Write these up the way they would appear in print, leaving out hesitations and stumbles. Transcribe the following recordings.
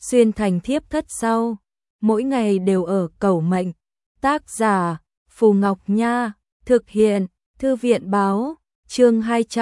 xuyên thành thiếp thất sau, mỗi ngày đều ở cẩu mệnh. Tác giả Phù Ngọc Nha, thực hiện Thư viện Báo, chương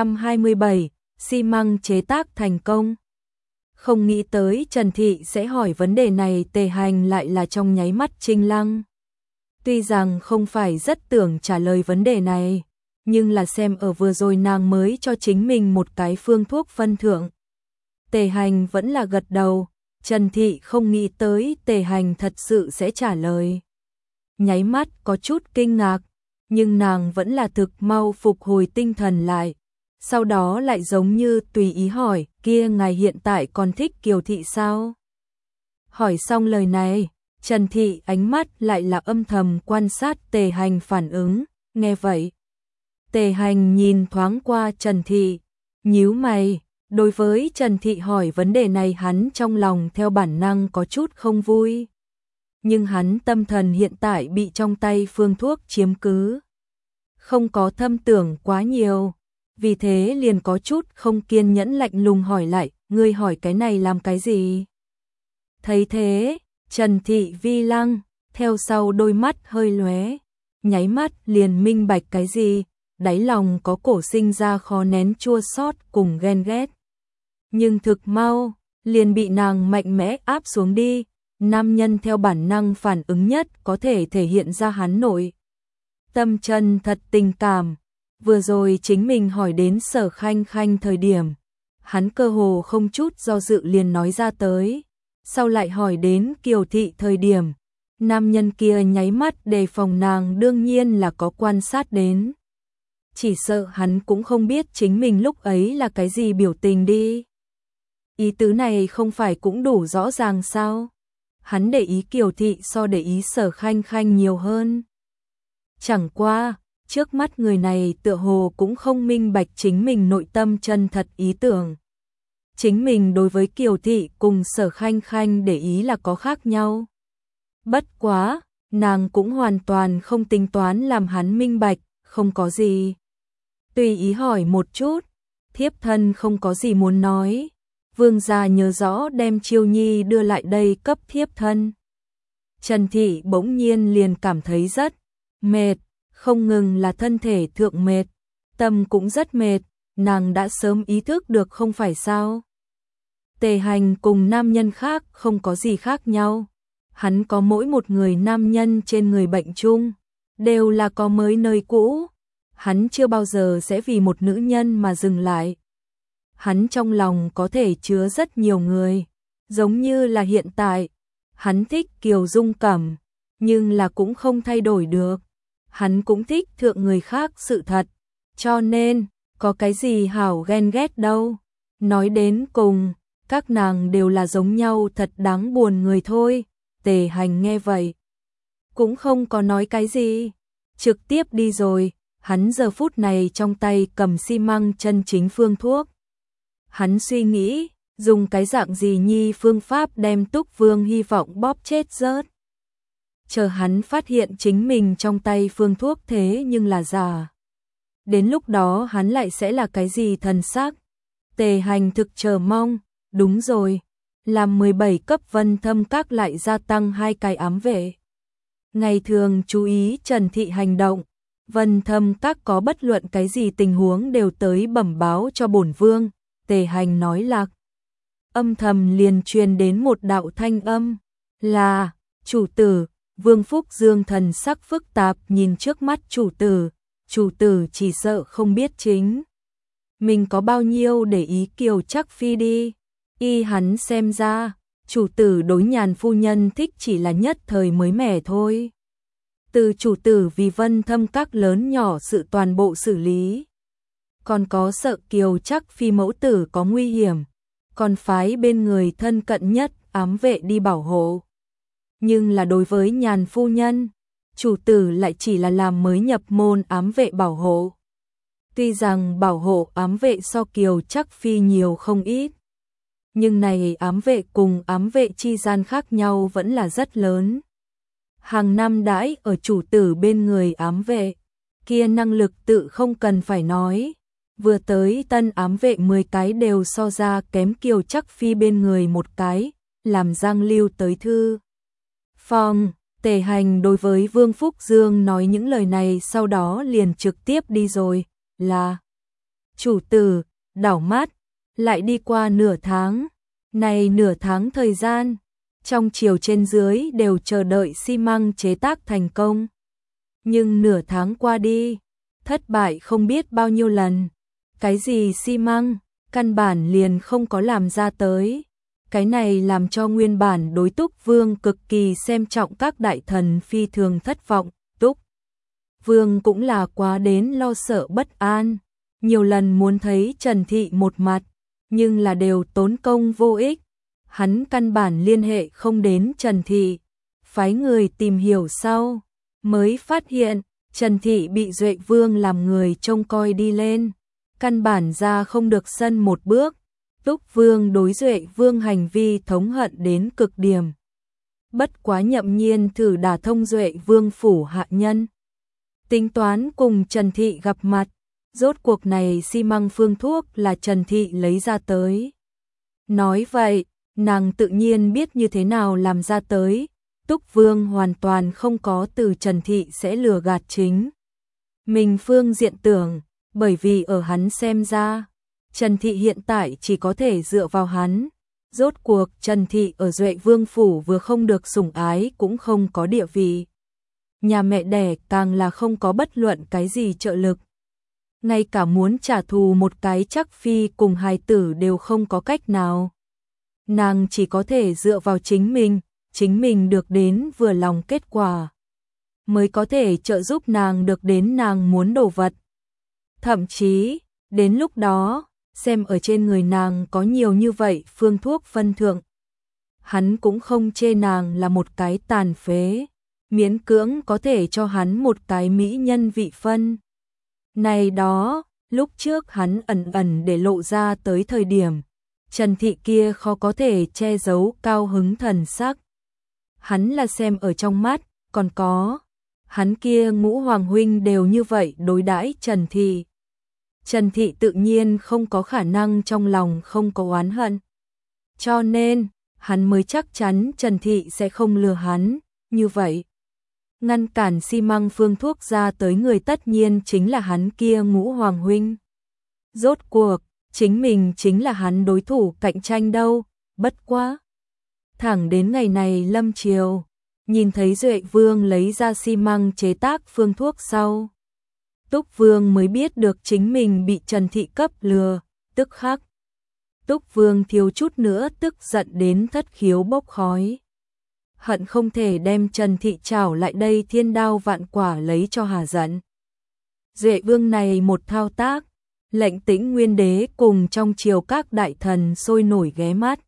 227, xi măng chế tác thành công. Không nghĩ tới Trần Thị sẽ hỏi vấn đề này, Tề Hành lại là trong nháy mắt trinh lăng. Tuy rằng không phải rất tưởng trả lời vấn đề này, nhưng là xem ở vừa rồi nàng mới cho chính mình một cái phương thuốc phân thượng. Tề Hành vẫn là gật đầu, Trần Thị không nghĩ tới Tề Hành thật sự sẽ trả lời. Nháy mắt có chút kinh ngạc, nhưng nàng vẫn là thực mau phục hồi tinh thần lại. Sau đó lại giống như tùy ý hỏi, kia ngài hiện tại còn thích Kiều Thị sao? Hỏi xong lời này, Trần Thị ánh mắt lại là âm thầm quan sát Tề Hành phản ứng, nghe vậy. Tề Hành nhìn thoáng qua Trần Thị, nhíu mày, đối với Trần Thị hỏi vấn đề này hắn trong lòng theo bản năng có chút không vui. Nhưng hắn tâm thần hiện tại bị trong tay phương thuốc chiếm cứ. Không có thâm tưởng quá nhiều, vì thế liền có chút không kiên nhẫn lạnh lùng hỏi lại, ngươi hỏi cái này làm cái gì? Thấy thế, Trần Thị vi lăng, theo sau đôi mắt hơi lóe, nháy mắt liền minh bạch cái gì, đáy lòng có cổ sinh ra khó nén chua xót cùng ghen ghét. Nhưng thực mau, liền bị nàng mạnh mẽ áp xuống đi, nam nhân theo bản năng phản ứng nhất có thể thể hiện ra hắn nội tâm chân thật tình cảm. Vừa rồi chính mình hỏi đến Sở Khanh Khanh thời điểm, hắn cơ hồ không chút do dự liền nói ra tới. Sau lại hỏi đến Kiều Thị thời điểm, nam nhân kia nháy mắt đề phòng nàng, đương nhiên là có quan sát đến. Chỉ sợ hắn cũng không biết chính mình lúc ấy là cái gì biểu tình đi. Ý tứ này không phải cũng đủ rõ ràng sao? Hắn để ý Kiều Thị so để ý Sở Khanh Khanh nhiều hơn. Chẳng qua, trước mắt người này tựa hồ cũng không minh bạch chính mình nội tâm chân thật ý tưởng. Chính mình đối với Kiều Thị cùng Sở Khanh Khanh để ý là có khác nhau. Bất quá, nàng cũng hoàn toàn không tính toán làm hắn minh bạch, không có gì. Tùy ý hỏi một chút, thiếp thân không có gì muốn nói. Vương gia nhớ rõ đem Chiêu Nhi đưa lại đây cấp thiếp thân. Trần Thị bỗng nhiên liền cảm thấy rất mệt, không ngừng là thân thể thượng mệt, tâm cũng rất mệt, nàng đã sớm ý thức được không phải sao. Tề Hành cùng nam nhân khác không có gì khác nhau, hắn có mỗi một người nam nhân trên người bệnh chung, đều là có mới nơi cũ, hắn chưa bao giờ sẽ vì một nữ nhân mà dừng lại. Hắn trong lòng có thể chứa rất nhiều người, giống như là hiện tại, hắn thích Kiều Dung Cẩm, nhưng là cũng không thay đổi được. Hắn cũng thích thượng người khác sự thật, cho nên, có cái gì hảo ghen ghét đâu. Nói đến cùng, các nàng đều là giống nhau, thật đáng buồn người thôi. Tề Hành nghe vậy, cũng không có nói cái gì, trực tiếp đi rồi. Hắn giờ phút này trong tay cầm xi măng chân chính phương thuốc. Hắn suy nghĩ, dùng cái dạng gì nhi phương pháp đem Túc Vương Hy Vọng bóp chết rớt. Chờ hắn phát hiện chính mình trong tay phương thuốc thế nhưng là giả. Đến lúc đó hắn lại sẽ là cái gì thần sắc? Tề Hành thực chờ mong, đúng rồi, làm 17 cấp Vân Thâm Các lại gia tăng 2 cái ám vệ. Ngày thường chú ý Trần Thị hành động, Vân Thâm Các có bất luận cái gì tình huống đều tới bẩm báo cho bổn vương. Tề Hành nói lạc, âm thầm liền truyền đến một đạo thanh âm, là, chủ tử. Vương Phúc Dương thần sắc phức tạp nhìn trước mắt chủ tử chỉ sợ không biết chính mình có bao nhiêu để ý Kiều Trắc Phi đi. Y hắn xem ra, chủ tử đối Nhàn phu nhân thích chỉ là nhất thời mới mẻ thôi. Từ chủ tử vì Vân Thâm Các lớn nhỏ sự toàn bộ xử lý. Còn có sợ Kiều Trắc Phi mẫu tử có nguy hiểm, còn phái bên người thân cận nhất ám vệ đi bảo hộ. Nhưng là đối với Nhàn phu nhân, chủ tử lại chỉ là làm mới nhập môn ám vệ bảo hộ. Tuy rằng bảo hộ ám vệ so Kiều Trắc Phi nhiều không ít, nhưng này ám vệ cùng ám vệ chi gian khác nhau vẫn là rất lớn. Hàng năm đãi ở chủ tử bên người ám vệ, kia năng lực tự không cần phải nói. Vừa tới tân ám vệ 10 cái đều so ra kém Kiều Trắc Phi bên người một cái, làm Giang Lưu tới thư phòng. Tề Hành đối với Vương Phúc Dương nói những lời này sau đó liền trực tiếp đi rồi, là chủ tử, đảo mắt, lại đi qua nửa tháng. Này nửa tháng thời gian, trong triều trên dưới đều chờ đợi xi măng chế tác thành công. Nhưng nửa tháng qua đi, thất bại không biết bao nhiêu lần. Cái gì xi măng, căn bản liền không có làm ra tới. Cái này làm cho nguyên bản đối Túc Vương cực kỳ xem trọng các đại thần phi thường thất vọng. Túc Vương cũng là quá đến lo sợ bất an, nhiều lần muốn thấy Trần Thị một mặt, nhưng là đều tốn công vô ích. Hắn căn bản liên hệ không đến Trần Thị, phái người tìm hiểu sau, mới phát hiện Trần Thị bị Duệ Vương làm người trông coi đi lên, căn bản ra không được sân một bước. Túc Vương đối Duệ Vương hành vi thống hận đến cực điểm. Bất quá nhậm nhiên thử đả thông Duệ Vương phủ hạ nhân, tính toán cùng Trần Thị gặp mặt. Rốt cuộc này xi măng phương thuốc là Trần Thị lấy ra tới. Nói vậy, nàng tự nhiên biết như thế nào làm ra tới. Túc Vương hoàn toàn không có từ Trần Thị sẽ lừa gạt chính mình phương diện tưởng, bởi vì ở hắn xem ra, Trần Thị hiện tại chỉ có thể dựa vào hắn. Rốt cuộc Trần Thị ở Duệ Vương phủ vừa không được sủng ái cũng không có địa vị. Nhà mẹ đẻ càng là không có bất luận cái gì trợ lực. Ngay cả muốn trả thù một cái chắc phi cùng hài tử đều không có cách nào. Nàng chỉ có thể dựa vào chính mình được đến vừa lòng kết quả, mới có thể trợ giúp nàng được đến nàng muốn đồ vật. Thậm chí, đến lúc đó, xem ở trên người nàng có nhiều như vậy phương thuốc phân thượng. Hắn cũng không chê nàng là một cái tàn phế, miễn cưỡng có thể cho hắn một cái mỹ nhân vị phân. Này đó, lúc trước hắn ẩn ẩn để lộ ra tới thời điểm, Trần Thị kia khó có thể che giấu cao hứng thần sắc. Hắn là xem ở trong mắt, còn có, hắn kia ngũ hoàng huynh đều như vậy đối đãi Trần Thị. Trần Thị tự nhiên không có khả năng trong lòng không có oán hận. Cho nên, hắn mới chắc chắn Trần Thị sẽ không lừa hắn, như vậy. Ngăn cản xi măng phương thuốc ra tới người tất nhiên chính là hắn kia ngũ hoàng huynh. Rốt cuộc, chính mình chính là hắn đối thủ cạnh tranh đâu, bất quá. Thẳng đến ngày này lâm chiều, nhìn thấy Duệ Vương lấy ra xi măng chế tác phương thuốc sau. Túc Vương mới biết được chính mình bị Trần Thị cấp lừa, tức khắc. Túc Vương thiếu chút nữa tức giận đến thất khiếu bốc khói. Hận không thể đem Trần Thị trảo lại đây thiên đao vạn quả lấy cho hà giận. Duệ Vương này một thao tác, lệnh Tĩnh Nguyên Đế cùng trong triều các đại thần sôi nổi ghé mắt.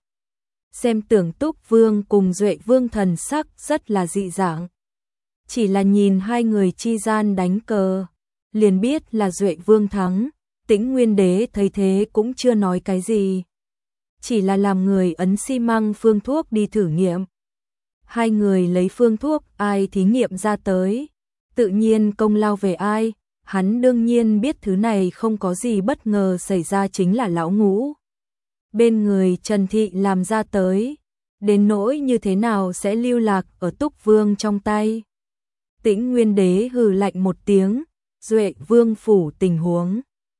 Xem tưởng Túc Vương cùng Duệ Vương thần sắc rất là dị dạng. Chỉ là nhìn hai người chi gian đánh cờ, liền biết là Duệ Vương thắng. Tĩnh Nguyên Đế thấy thế cũng chưa nói cái gì, chỉ là làm người ấn xi măng phương thuốc đi thử nghiệm. Hai người lấy phương thuốc ai thí nghiệm ra tới, tự nhiên công lao về ai. Hắn đương nhiên biết thứ này không có gì bất ngờ xảy ra chính là lão ngũ bên người Trần Thị làm ra tới, đến nỗi như thế nào sẽ lưu lạc ở Túc Vương trong tay. Tĩnh Nguyên Đế hừ lạnh một tiếng, Duệ Vương phủ tình huống.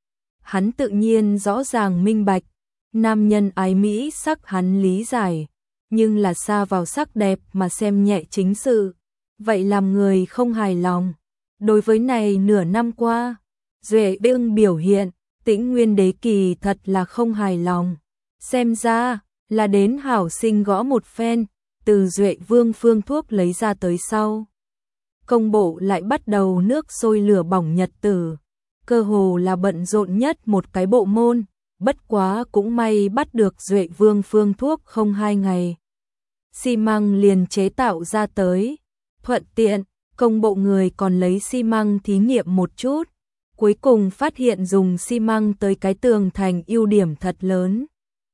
Hắn tự nhiên rõ ràng minh bạch, nam nhân ái mỹ sắc hắn lý giải, nhưng là xa vào sắc đẹp mà xem nhẹ chính sự, vậy làm người không hài lòng. Đối với này nửa năm qua, Duệ Vương biểu hiện, Tĩnh Nguyên Đế kỳ thật là không hài lòng. Xem ra là đến hảo sinh gõ một phen, từ Duệ Vương phương thuốc lấy ra tới sau. Công bộ lại bắt đầu nước sôi lửa bỏng nhật tử, cơ hồ là bận rộn nhất một cái bộ môn, bất quá cũng may bắt được Duệ Vương phương thuốc không 2 ngày. Xi măng liền chế tạo ra tới, thuận tiện, công bộ người còn lấy xi măng thí nghiệm một chút, cuối cùng phát hiện dùng xi măng tới cái tường thành ưu điểm thật lớn.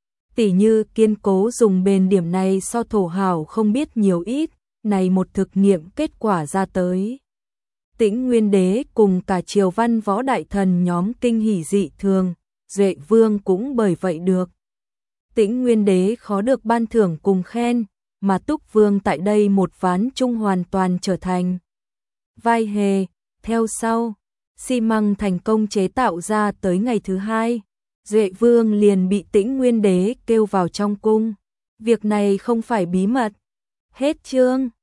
Tỉ như kiên cố dùng bền điểm này so thổ hào không biết nhiều ít, này một thực nghiệm kết quả ra tới. Tĩnh Nguyên Đế cùng cả triều văn võ đại thần nhóm kinh hỉ dị thường, Duệ Vương cũng bởi vậy được Tĩnh Nguyên Đế khó được ban thưởng cùng khen, mà Túc Vương tại đây một ván chung hoàn toàn trở thành vai hề. Theo sau, xi măng thành công chế tạo ra tới ngày thứ hai, Duệ Vương liền bị Tĩnh Nguyên Đế kêu vào trong cung. Việc này không phải bí mật. Hết chương.